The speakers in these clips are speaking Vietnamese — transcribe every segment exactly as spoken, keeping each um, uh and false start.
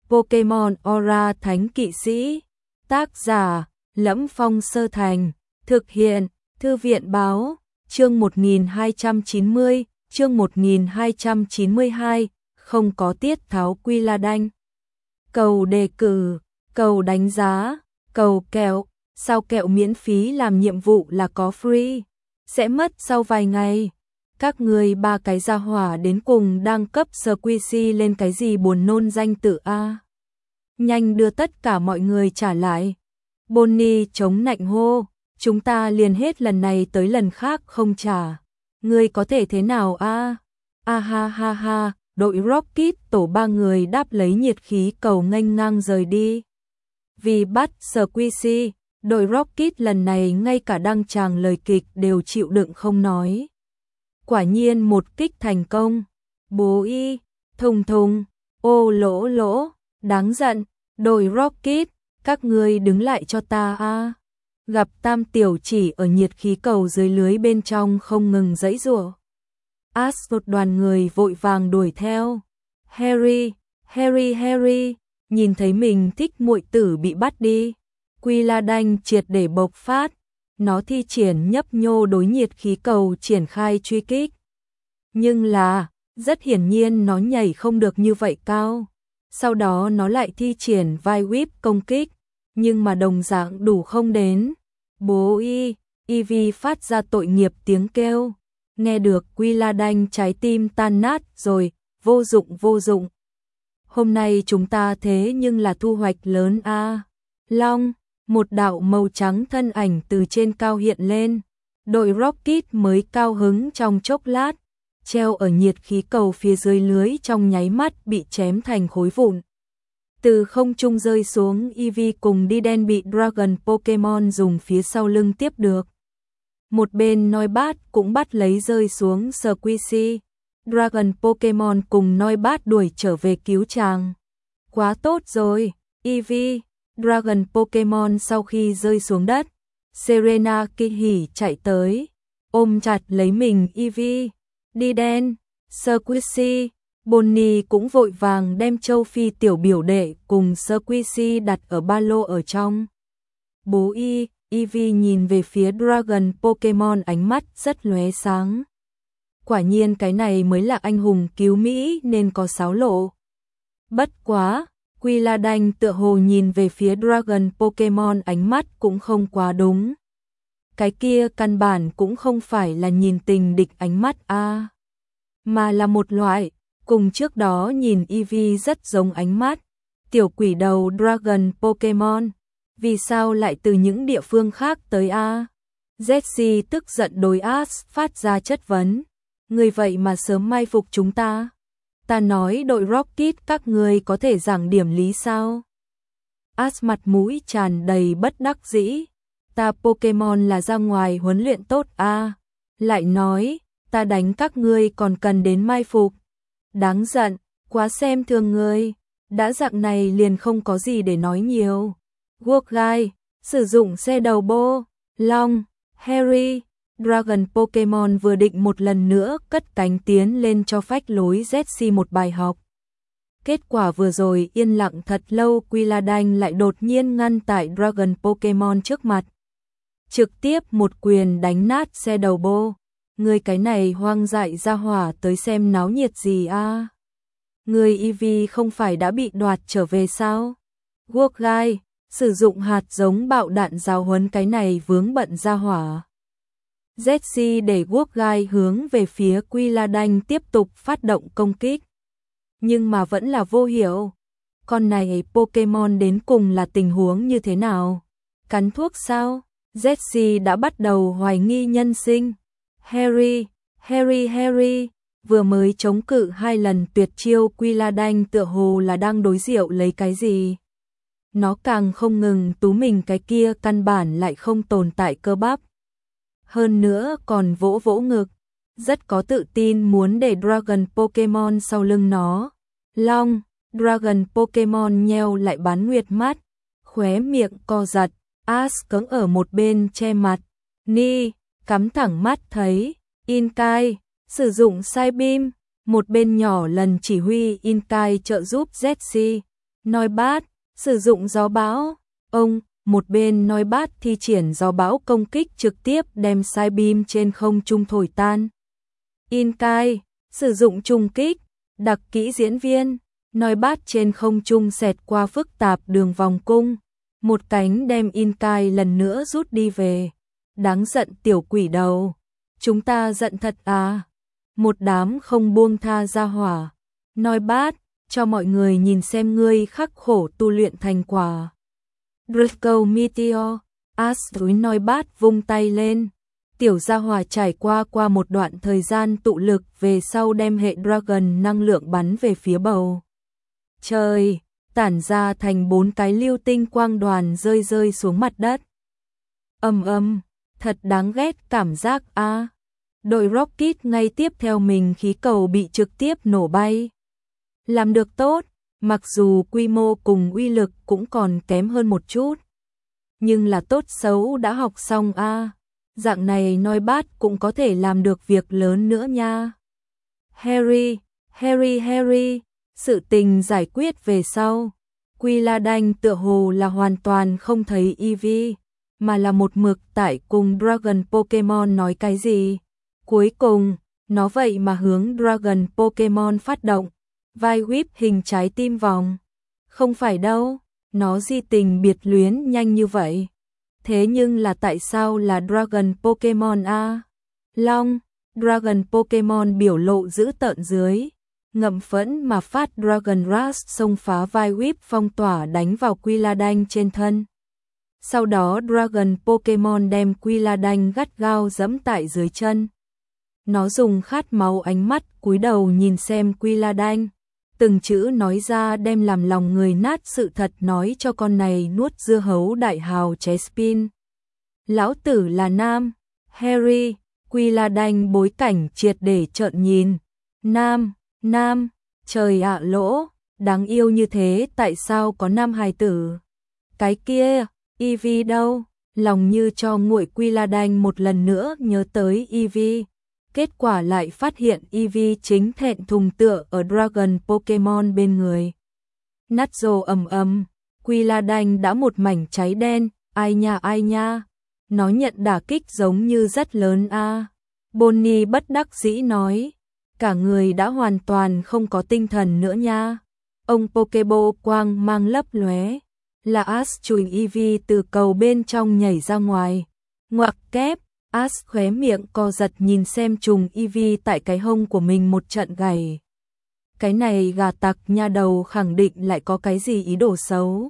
Pokemon Aura Thánh Kỵ Sĩ. Tác giả: Lẫm Phong Sơ Thành. Thực hiện: Thư viện báo. Chương một nghìn hai trăm chín mươi, chương một nghìn hai trăm chín mươi hai, không có tiết tháo Quy La Đanh. Cầu đề cử, cầu đánh giá, cầu kẹo, sao kẹo miễn phí làm nhiệm vụ là có free, sẽ mất sau vài ngày. Các người ba cái gia hỏa đến cùng đang cấp squishy lên cái gì buồn nôn danh tự a. Nhanh đưa tất cả mọi người trả lại. Bonnie chống nạnh hô, chúng ta liền hết lần này tới lần khác không trả. Ngươi có thể thế nào a? A ha ha ha, đội Rocket tổ ba người đáp lấy nhiệt khí cầu nghênh ngang rời đi. Vì bắt squishy, đội Rocket lần này ngay cả đăng tràng lời kịch đều chịu đựng không nói. Quả nhiên một kích thành công. Bố y, thùng thùng, ô lỗ lỗ, đáng giận, đội Rocket, các ngươi đứng lại cho ta a. Gặp Tam Tiểu Chỉ ở nhiệt khí cầu dưới lưới bên trong không ngừng giãy giụa. Ash một đoàn người vội vàng đuổi theo. Harry, Harry, Harry, nhìn thấy mình thích muội tử bị bắt đi. Quy La Đanh triệt để bộc phát. Nó thi triển nhấp nhô đối nhiệt khí cầu triển khai truy kích. Nhưng là, rất hiển nhiên nó nhảy không được như vậy cao. Sau đó nó lại thi triển vai whip công kích, nhưng mà đồng dạng đủ không đến. Bố y, Eevee phát ra tội nghiệp tiếng kêu. Nghe được Quy La Đanh trái tim tan nát rồi, vô dụng vô dụng. Hôm nay chúng ta thế nhưng là thu hoạch lớn a. À. Long, một đạo màu trắng thân ảnh từ trên cao hiện lên. Đội Rocket mới cao hứng trong chốc lát, treo ở nhiệt khí cầu phía dưới lưới trong nháy mắt bị chém thành khối vụn. Từ không trung rơi xuống, Eevee cùng đi đen bị Dragon Pokemon dùng phía sau lưng tiếp được. Một bên Noibat cũng bắt lấy rơi xuống Squishy. Dragon Pokemon cùng Noibat đuổi trở về cứu chàng. Quá tốt rồi, Eevee. Dragon Pokemon sau khi rơi xuống đất, Serena kỳ hỉ chạy tới, ôm chặt lấy mình Eevee. Đi đen, Squishy, Bonnie cũng vội vàng đem châu Phi tiểu biểu đệ cùng Squishy đặt ở ba lô ở trong. Bố y, Eevee nhìn về phía Dragon Pokemon ánh mắt rất lóe sáng. Quả nhiên cái này mới là anh hùng cứu Mỹ nên có xáo lộ. Bất quá, Quy La Đanh tựa hồ nhìn về phía Dragon Pokemon ánh mắt cũng không quá đúng. Cái kia căn bản cũng không phải là nhìn tình địch ánh mắt a, mà là một loại, cùng trước đó nhìn Eevee rất giống ánh mắt. Tiểu quỷ đầu Dragon Pokemon, vì sao lại từ những địa phương khác tới a? Jessie tức giận đối Ash phát ra chất vấn. Người vậy mà sớm mai phục chúng ta. Ta nói đội Rocket các người có thể giảng điểm lý sao? Ash mặt mũi tràn đầy bất đắc dĩ. Ta Pokemon là ra ngoài huấn luyện tốt a. Lại nói, ta đánh các ngươi còn cần đến mai phục. Đáng giận, quá xem thường ngươi. Đã dạng này liền không có gì để nói nhiều. Guogai, sử dụng xe đầu bô. Long, Harry, Dragon Pokemon vừa định một lần nữa cất cánh tiến lên cho phách lối Jessie một bài học. Kết quả vừa rồi yên lặng thật lâu, Quy La Đanh lại đột nhiên ngăn tại Dragon Pokemon trước mặt. Trực tiếp một quyền đánh nát xe đầu bô. Người cái này hoang dại ra hỏa tới xem náo nhiệt gì a? À? Người Eevee không phải đã bị đoạt trở về sao? Guogai, sử dụng hạt giống bạo đạn giáo huấn cái này vướng bận ra hỏa. Jessie để Guogai hướng về phía Quy La Đanh tiếp tục phát động công kích. Nhưng mà vẫn là vô hiệu. Con này Pokemon đến cùng là tình huống như thế nào? Cắn thuốc sao? Jessie đã bắt đầu hoài nghi nhân sinh. Harry, Harry, Harry, vừa mới chống cự hai lần tuyệt chiêu Quy La Đanh tựa hồ là đang đối diệu lấy cái gì. Nó càng không ngừng tú mình cái kia căn bản lại không tồn tại cơ bắp. Hơn nữa còn vỗ vỗ ngực, rất có tự tin muốn để Dragon Pokemon sau lưng nó. Long, Dragon Pokemon nheo lại bán nguyệt mắt, khóe miệng co giật. Ash cứng ở một bên che mặt. Ni, cắm thẳng mắt thấy. Inkai, sử dụng Psybeam, một bên nhỏ lần chỉ huy Inkai trợ giúp Jessie. Nói bát, sử dụng gió bão. Ông, một bên nói bát thi triển gió bão công kích trực tiếp đem Psybeam trên không trung thổi tan. Inkai, sử dụng trùng kích, đặc kỹ diễn viên, nói bát trên không trung xẹt qua phức tạp đường vòng cung, một cánh đem Inkai lần nữa rút đi về. Đáng giận tiểu quỷ đầu, chúng ta giận thật à? Một đám không buông tha ra hỏa. Nói bát, cho mọi người nhìn xem ngươi khắc khổ tu luyện thành quả. Draco Meteor, As túi nói bát vung tay lên. Tiểu gia hỏa trải qua qua một đoạn thời gian tụ lực về sau đem hệ Dragon năng lượng bắn về phía bầu trời, tản ra thành bốn cái lưu tinh quang đoàn rơi rơi xuống mặt đất. Ầm ầm, thật đáng ghét cảm giác a. À. Đội Rocket ngay tiếp theo mình khí cầu bị trực tiếp nổ bay. Làm được tốt, mặc dù quy mô cùng uy lực cũng còn kém hơn một chút. Nhưng là tốt xấu đã học xong a. À. Dạng này nói bát cũng có thể làm được việc lớn nữa nha. Harry, Harry, Harry, sự tình giải quyết về sau. Quy La Đanh tựa hồ là hoàn toàn không thấy Eevee, mà là một mực tại cùng Dragon Pokemon nói cái gì. Cuối cùng, nó vậy mà hướng Dragon Pokemon phát động. Vai whip hình trái tim vòng. Không phải đâu, nó di tình biệt luyến nhanh như vậy. Thế nhưng là tại sao là Dragon Pokemon a? Long, Dragon Pokemon biểu lộ dữ tợn dưới, ngậm phẫn mà phát Dragon Rush xông phá vai whip phong tỏa đánh vào Quy La Đanh trên thân. Sau đó Dragon Pokemon đem Quy La Đanh gắt gao giẫm tại dưới chân. Nó dùng khát máu ánh mắt cúi đầu nhìn xem Quy La Đanh, từng chữ nói ra đem làm lòng người nát sự thật nói cho con này nuốt dưa hấu đại hào Chespin. Lão tử là nam, Harry, Quy La Đanh bối cảnh triệt để trợn nhìn. Nam, nam, trời ạ lỗ, đáng yêu như thế tại sao có nam hài tử? Cái kia, Eevee đâu? Lòng như cho nguội Quy La Đanh một lần nữa nhớ tới Eevee. Kết quả lại phát hiện Eevee chính thẹn thùng tựa ở Dragon Pokemon bên người. Nát rồ ầm ầm, Quy La Đanh đã một mảnh cháy đen, ai nha ai nha. Nó nhận đả kích giống như rất lớn a. À. Bonnie bất đắc dĩ nói, cả người đã hoàn toàn không có tinh thần nữa nha. Ông Pokeball quang mang lấp lóe, là Ash chùi Eevee từ cầu bên trong nhảy ra ngoài. Ngoặc kép, Ash khóe miệng co giật nhìn xem trùng Eevee tại cái hông của mình một trận gầy. Cái này gà tặc nha đầu khẳng định lại có cái gì ý đồ xấu.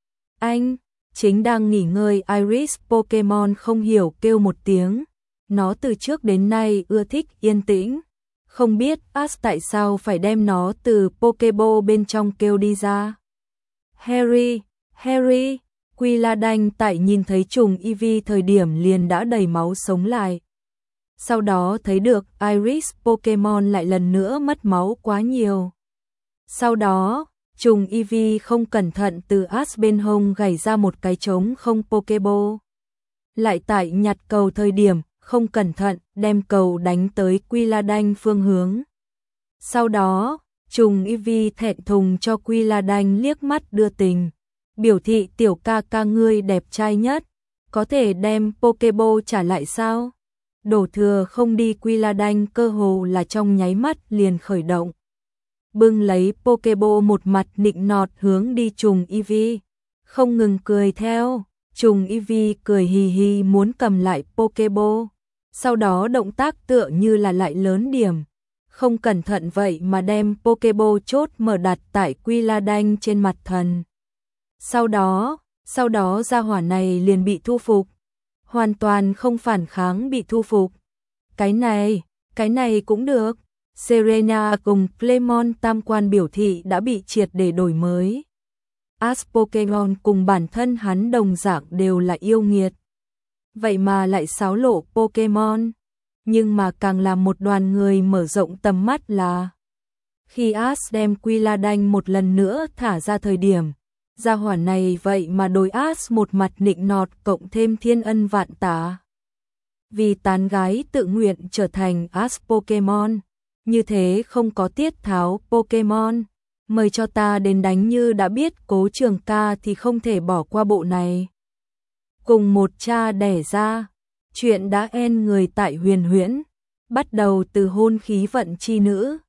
Anh, chính đang nghỉ ngơi Iris Pokemon không hiểu kêu một tiếng. Nó từ trước đến nay ưa thích yên tĩnh. Không biết Ash tại sao phải đem nó từ Pokeball bên trong kêu đi ra. Harry, Harry, Quy La Đanh tại nhìn thấy trùng Eevee thời điểm liền đã đầy máu sống lại. Sau đó thấy được Iris Pokemon lại lần nữa mất máu quá nhiều. Sau đó, trùng Eevee không cẩn thận từ Ash bên hông gảy ra một cái trống không Pokeball. Lại tại nhặt cầu thời điểm, không cẩn thận đem cầu đánh tới Quy La Đanh phương hướng. Sau đó, trùng Eevee thẹn thùng cho Quy La Đanh liếc mắt đưa tình. Biểu thị tiểu ca ca ngươi đẹp trai nhất, có thể đem Pokeball trả lại sao? Đổ thừa không đi Quy La Đanh cơ hồ là trong nháy mắt liền khởi động. Bưng lấy Pokeball một mặt nịnh nọt hướng đi trùng Eevee, không ngừng cười theo, trùng Eevee cười hì hì muốn cầm lại Pokeball, sau đó động tác tựa như là lại lớn điểm, không cẩn thận vậy mà đem Pokeball chốt mở đặt tại Quy La Đanh trên mặt thần. Sau đó, sau đó gia hỏa này liền bị thu phục, hoàn toàn không phản kháng bị thu phục. Cái này, cái này cũng được. Serena cùng Clemon tam quan biểu thị đã bị triệt để đổi mới. Ash Pokemon cùng bản thân hắn đồng dạng đều là yêu nghiệt. Vậy mà lại xáo lộ Pokemon. Nhưng mà càng làm một đoàn người mở rộng tầm mắt là khi Ash đem Quy La Đanh một lần nữa thả ra thời điểm, gia hỏa này vậy mà đối Ash một mặt nịnh nọt cộng thêm thiên ân vạn tạ. Vì tán gái tự nguyện trở thành Ash Pokemon, như thế không có tiết tháo Pokemon, mời cho ta đến đánh, như đã biết Cố Trường Ca thì không thể bỏ qua bộ này. Cùng một cha đẻ ra, chuyện đã en người tại Huyền Huyễn, bắt đầu từ hôn khí vận chi nữ,